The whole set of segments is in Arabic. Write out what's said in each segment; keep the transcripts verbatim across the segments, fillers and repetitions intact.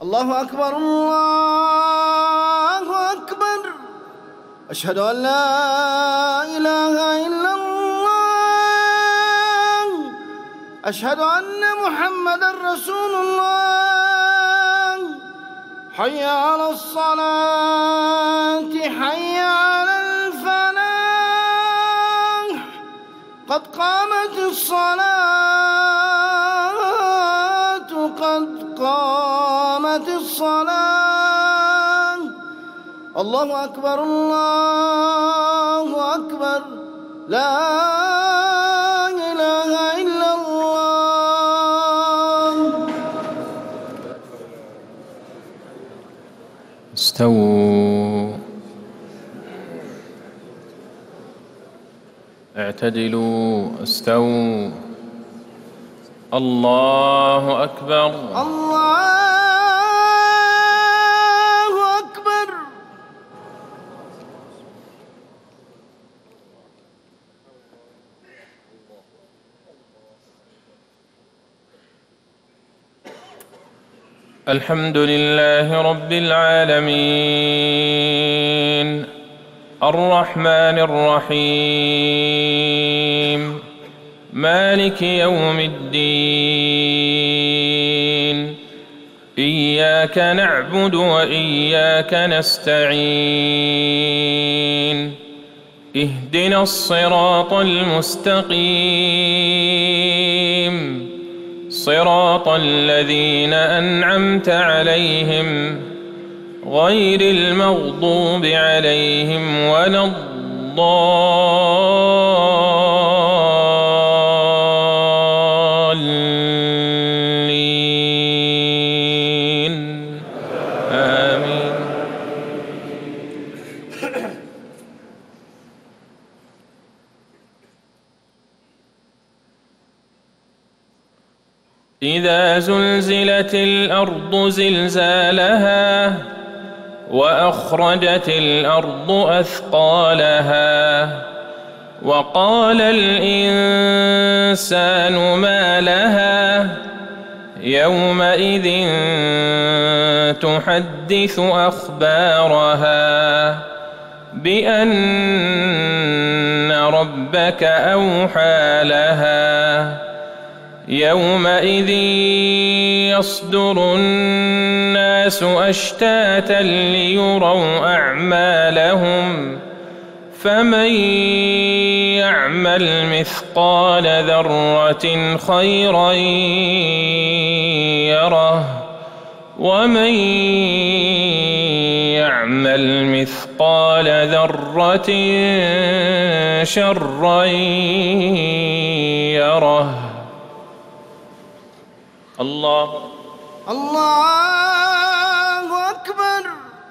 الله أكبر الله أكبر. أشهد أن لا إله إلا الله. أشهد أن محمدًا رسول الله. حي على الصلاة حي على الفلاح. قد قامت الصلاة قد قامت الصلاة. الله أكبر الله أكبر. لا إله إلا الله. استووا اعتدلوا استووا. الله أكبر الله أكبر. الحمد لله رب العالمين الرحمن الرحيم مالك يوم الدين. إياك نعبد وإياك نستعين. اهدنا الصراط المستقيم صراط الذين أنعمت عليهم غير المغضوب عليهم ولا الضالين. آمين. إذا زلزلت الأرض زلزالها وأخرجت الأرض أثقالها وقال الإنسان ما لها يومئذ تحدث أخبارها بأن ربك أوحى لها. يومئذ يصدر الناس أشتاتا ليروا أعمالهم فمن يعمل مثقال ذرة خيرا يره ومن يعمل مثقال ذرة شرا يره. الله الله أكبر.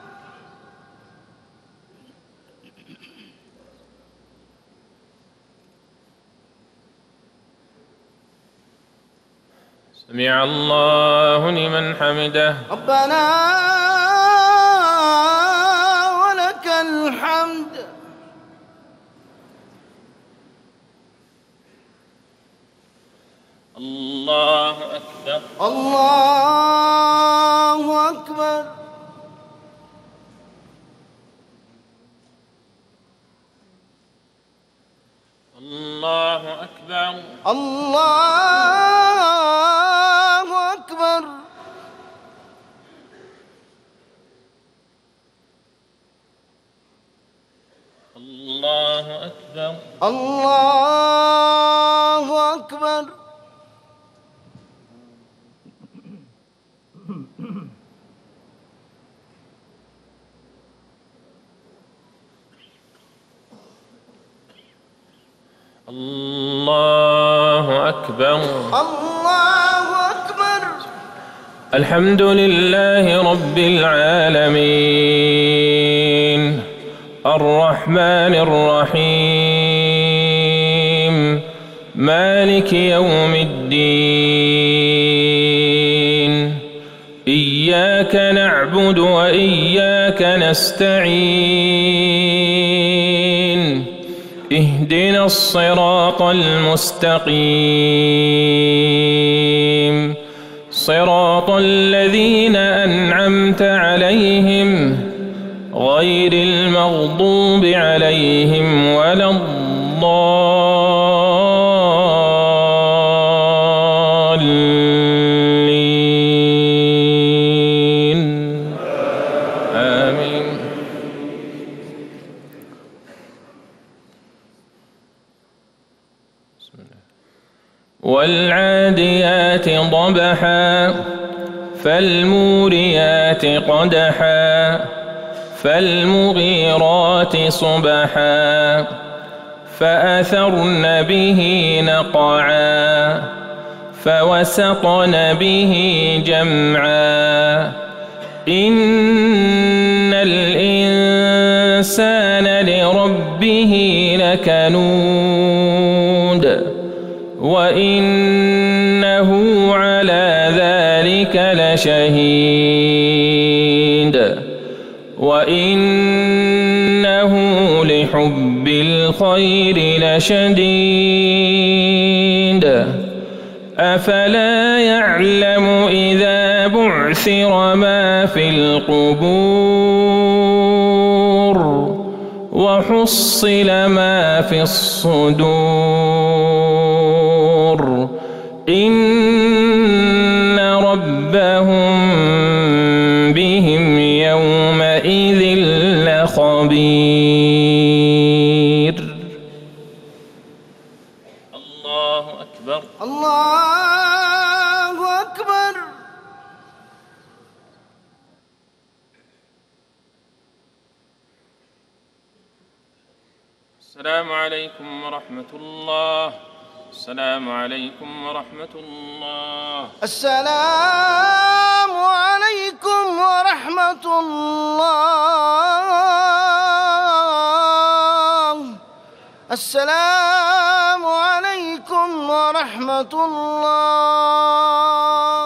سمع الله لمن حمده. ربنا ولك الحمد. الله أكبر. الله أكبر. الله أكبر. الله أكبر. الله أكبر. الله أكبر. الله أكبر. الله أكبر. الحمد لله رب العالمين الرحمن الرحيم مالك يوم الدين. إياك نعبد وإياك نستعين. اهدنا الصراط المستقيم صراط الذين أنعمت أنعمت عليهم غير المغضوب عليهم ولا الضالين آمين. والعاديات ضبحا فالموريات قدحا فالمغيرات صبحا فأثرن به نقعا فوسطن به جمعا إن الإنسان لربه لكنود وإنه على ذلك لشهيد وإنه لحب الخير لشديد أفلا يعلم إذا بعثر ما في القبور وحصل ما في الصدور إن ربهم بهم يومئذ لخبير. الله أكبر. الله أكبر. السلام عليكم ورحمة الله. السلام عليكم ورحمة الله. السلام عليكم ورحمة الله. السلام عليكم ورحمة الله.